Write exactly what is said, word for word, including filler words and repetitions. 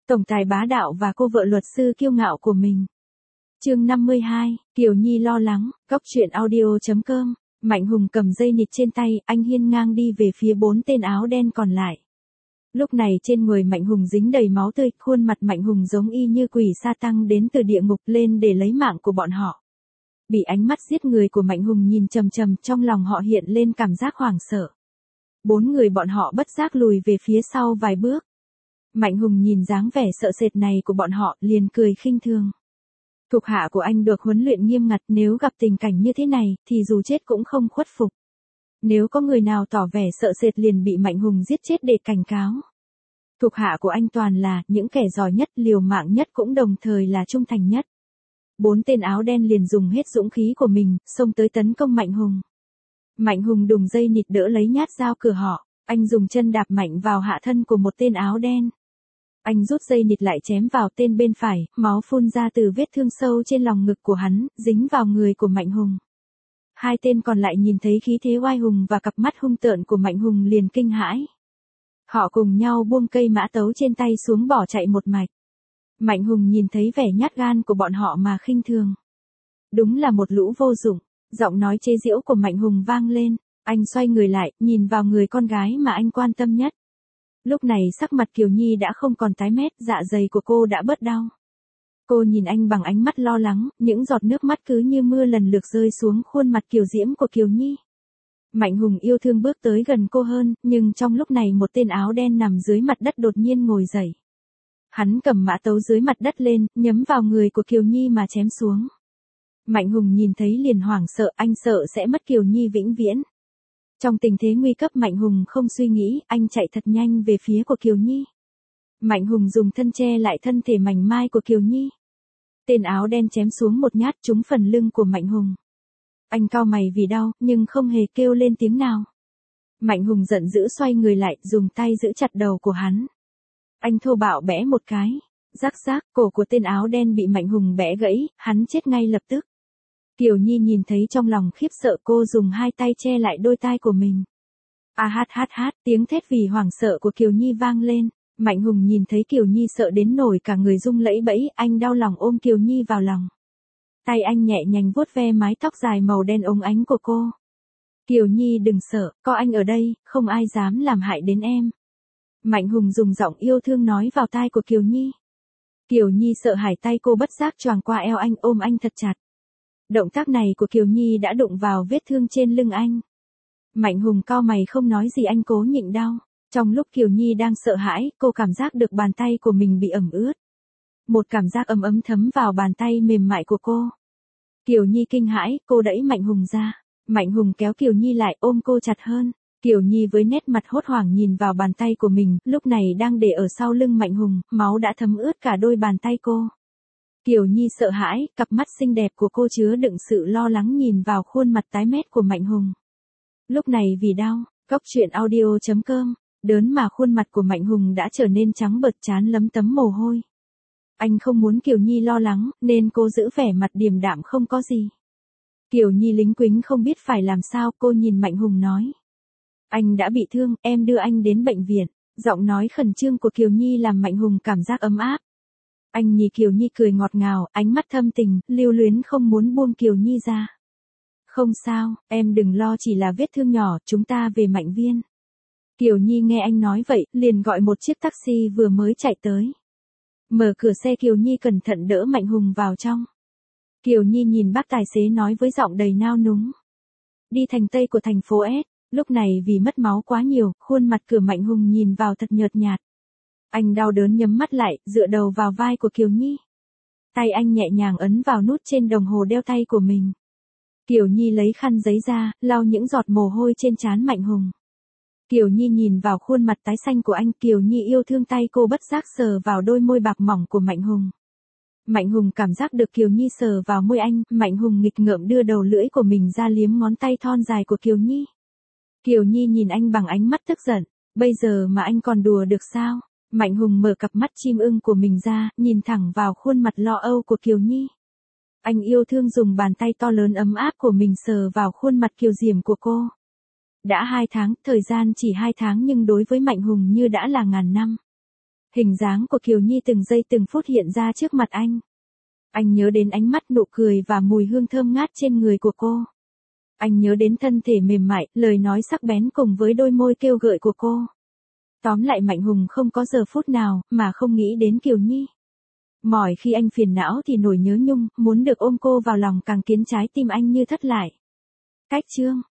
Tổng tài bá đạo và cô vợ luật sư kiêu ngạo của mình. Chương năm mươi hai, Kiều Nhi lo lắng, góc truyện audio chấm com. Mạnh Hùng cầm dây nịt trên tay, anh hiên ngang đi về phía bốn tên áo đen còn lại. Lúc này trên người Mạnh Hùng dính đầy máu tươi, khuôn mặt Mạnh Hùng giống y như quỷ sa tăng đến từ địa ngục lên để lấy mạng của bọn họ. Bị ánh mắt giết người của Mạnh Hùng nhìn chằm chằm, trong lòng họ hiện lên cảm giác hoảng sợ. Bốn người bọn họ bất giác lùi về phía sau vài bước. Mạnh Hùng nhìn dáng vẻ sợ sệt này của bọn họ, liền cười khinh thường. Thuộc hạ của anh được huấn luyện nghiêm ngặt, nếu gặp tình cảnh như thế này, thì dù chết cũng không khuất phục. Nếu có người nào tỏ vẻ sợ sệt liền bị Mạnh Hùng giết chết để cảnh cáo. Thuộc hạ của anh toàn là những kẻ giỏi nhất, liều mạng nhất cũng đồng thời là trung thành nhất. Bốn tên áo đen liền dùng hết dũng khí của mình, xông tới tấn công Mạnh Hùng. Mạnh Hùng đùng dây nịt đỡ lấy nhát dao cửa họ, anh dùng chân đạp mạnh vào hạ thân của một tên áo đen. Anh rút dây nịt lại chém vào tên bên phải, máu phun ra từ vết thương sâu trên lòng ngực của hắn, dính vào người của Mạnh Hùng. Hai tên còn lại nhìn thấy khí thế oai hùng và cặp mắt hung tợn của Mạnh Hùng liền kinh hãi. Họ cùng nhau buông cây mã tấu trên tay xuống bỏ chạy một mạch. Mạnh Hùng nhìn thấy vẻ nhát gan của bọn họ mà khinh thường. Đúng là một lũ vô dụng, giọng nói chế giễu của Mạnh Hùng vang lên, anh xoay người lại, nhìn vào người con gái mà anh quan tâm nhất. Lúc này sắc mặt Kiều Nhi đã không còn tái mét, dạ dày của cô đã bớt đau. Cô nhìn anh bằng ánh mắt lo lắng, những giọt nước mắt cứ như mưa lần lượt rơi xuống khuôn mặt kiều diễm của Kiều Nhi. Mạnh Hùng yêu thương bước tới gần cô hơn, nhưng trong lúc này một tên áo đen nằm dưới mặt đất đột nhiên ngồi dậy. Hắn cầm mã tấu dưới mặt đất lên, nhắm vào người của Kiều Nhi mà chém xuống. Mạnh Hùng nhìn thấy liền hoảng sợ, anh sợ sẽ mất Kiều Nhi vĩnh viễn. Trong tình thế nguy cấp Mạnh Hùng không suy nghĩ, anh chạy thật nhanh về phía của Kiều Nhi. Mạnh Hùng dùng thân che lại thân thể mảnh mai của Kiều Nhi. Tên áo đen chém xuống một nhát trúng phần lưng của Mạnh Hùng. Anh cau mày vì đau, nhưng không hề kêu lên tiếng nào. Mạnh Hùng giận dữ xoay người lại, dùng tay giữ chặt đầu của hắn. Anh thô bạo bẽ một cái. Rắc rác, cổ của tên áo đen bị Mạnh Hùng bẽ gãy, hắn chết ngay lập tức. Kiều Nhi nhìn thấy trong lòng khiếp sợ, cô dùng hai tay che lại đôi tai của mình. A hát hát hát, tiếng thét vì hoảng sợ của Kiều Nhi vang lên. Mạnh Hùng nhìn thấy Kiều Nhi sợ đến nổi cả người rung lẫy bẫy, anh đau lòng ôm Kiều Nhi vào lòng. Tay anh nhẹ nhàng vuốt ve mái tóc dài màu đen óng ánh của cô. Kiều Nhi đừng sợ, có anh ở đây, không ai dám làm hại đến em. Mạnh Hùng dùng giọng yêu thương nói vào tai của Kiều Nhi. Kiều Nhi sợ hãi, tay cô bất giác choàng qua eo anh, ôm anh thật chặt. Động tác này của Kiều Nhi đã đụng vào vết thương trên lưng anh. Mạnh Hùng cau mày không nói gì, anh cố nhịn đau. Trong lúc Kiều Nhi đang sợ hãi, cô cảm giác được bàn tay của mình bị ẩm ướt. Một cảm giác ấm ấm thấm vào bàn tay mềm mại của cô. Kiều Nhi kinh hãi, cô đẩy Mạnh Hùng ra. Mạnh Hùng kéo Kiều Nhi lại, ôm cô chặt hơn. Kiều Nhi với nét mặt hốt hoảng nhìn vào bàn tay của mình, lúc này đang để ở sau lưng Mạnh Hùng, máu đã thấm ướt cả đôi bàn tay cô. Kiều Nhi sợ hãi, cặp mắt xinh đẹp của cô chứa đựng sự lo lắng nhìn vào khuôn mặt tái mét của Mạnh Hùng. Lúc này vì đau, góc truyện audio chấm com, đớn mà khuôn mặt của Mạnh Hùng đã trở nên trắng bệch, trán lấm tấm mồ hôi. Anh không muốn Kiều Nhi lo lắng, nên cô giữ vẻ mặt điềm đạm không có gì. Kiều Nhi lính quính không biết phải làm sao, cô nhìn Mạnh Hùng nói. Anh đã bị thương, em đưa anh đến bệnh viện. Giọng nói khẩn trương của Kiều Nhi làm Mạnh Hùng cảm giác ấm áp. Anh nhìn Kiều Nhi cười ngọt ngào, ánh mắt thâm tình, lưu luyến không muốn buông Kiều Nhi ra. Không sao, em đừng lo, chỉ là vết thương nhỏ, chúng ta về Mạnh Viên. Kiều Nhi nghe anh nói vậy, liền gọi một chiếc taxi vừa mới chạy tới. Mở cửa xe, Kiều Nhi cẩn thận đỡ Mạnh Hùng vào trong. Kiều Nhi nhìn bác tài xế nói với giọng đầy nao núng. Đi thành Tây của thành phố S, lúc này vì mất máu quá nhiều, khuôn mặt cửa Mạnh Hùng nhìn vào thật nhợt nhạt. Anh đau đớn nhắm mắt lại, dựa đầu vào vai của Kiều Nhi. Tay anh nhẹ nhàng ấn vào nút trên đồng hồ đeo tay của mình. Kiều Nhi lấy khăn giấy ra, lau những giọt mồ hôi trên trán Mạnh Hùng. Kiều Nhi nhìn vào khuôn mặt tái xanh của anh, Kiều Nhi yêu thương, tay cô bất giác sờ vào đôi môi bạc mỏng của Mạnh Hùng. Mạnh Hùng cảm giác được Kiều Nhi sờ vào môi anh, Mạnh Hùng nghịch ngợm đưa đầu lưỡi của mình ra liếm ngón tay thon dài của Kiều Nhi. Kiều Nhi nhìn anh bằng ánh mắt tức giận, bây giờ mà anh còn đùa được sao? Mạnh Hùng mở cặp mắt chim ưng của mình ra, nhìn thẳng vào khuôn mặt lo âu của Kiều Nhi. Anh yêu thương dùng bàn tay to lớn ấm áp của mình sờ vào khuôn mặt kiều diễm của cô. Đã hai tháng, thời gian chỉ hai tháng nhưng đối với Mạnh Hùng như đã là ngàn năm. Hình dáng của Kiều Nhi từng giây từng phút hiện ra trước mặt anh. Anh nhớ đến ánh mắt, nụ cười và mùi hương thơm ngát trên người của cô. Anh nhớ đến thân thể mềm mại, lời nói sắc bén cùng với đôi môi kêu gợi của cô. Tóm lại Mạnh Hùng không có giờ phút nào mà không nghĩ đến Kiều Nhi. Mỏi khi anh phiền não thì nổi nhớ nhung, muốn được ôm cô vào lòng càng khiến trái tim anh như thất lại. Cách chương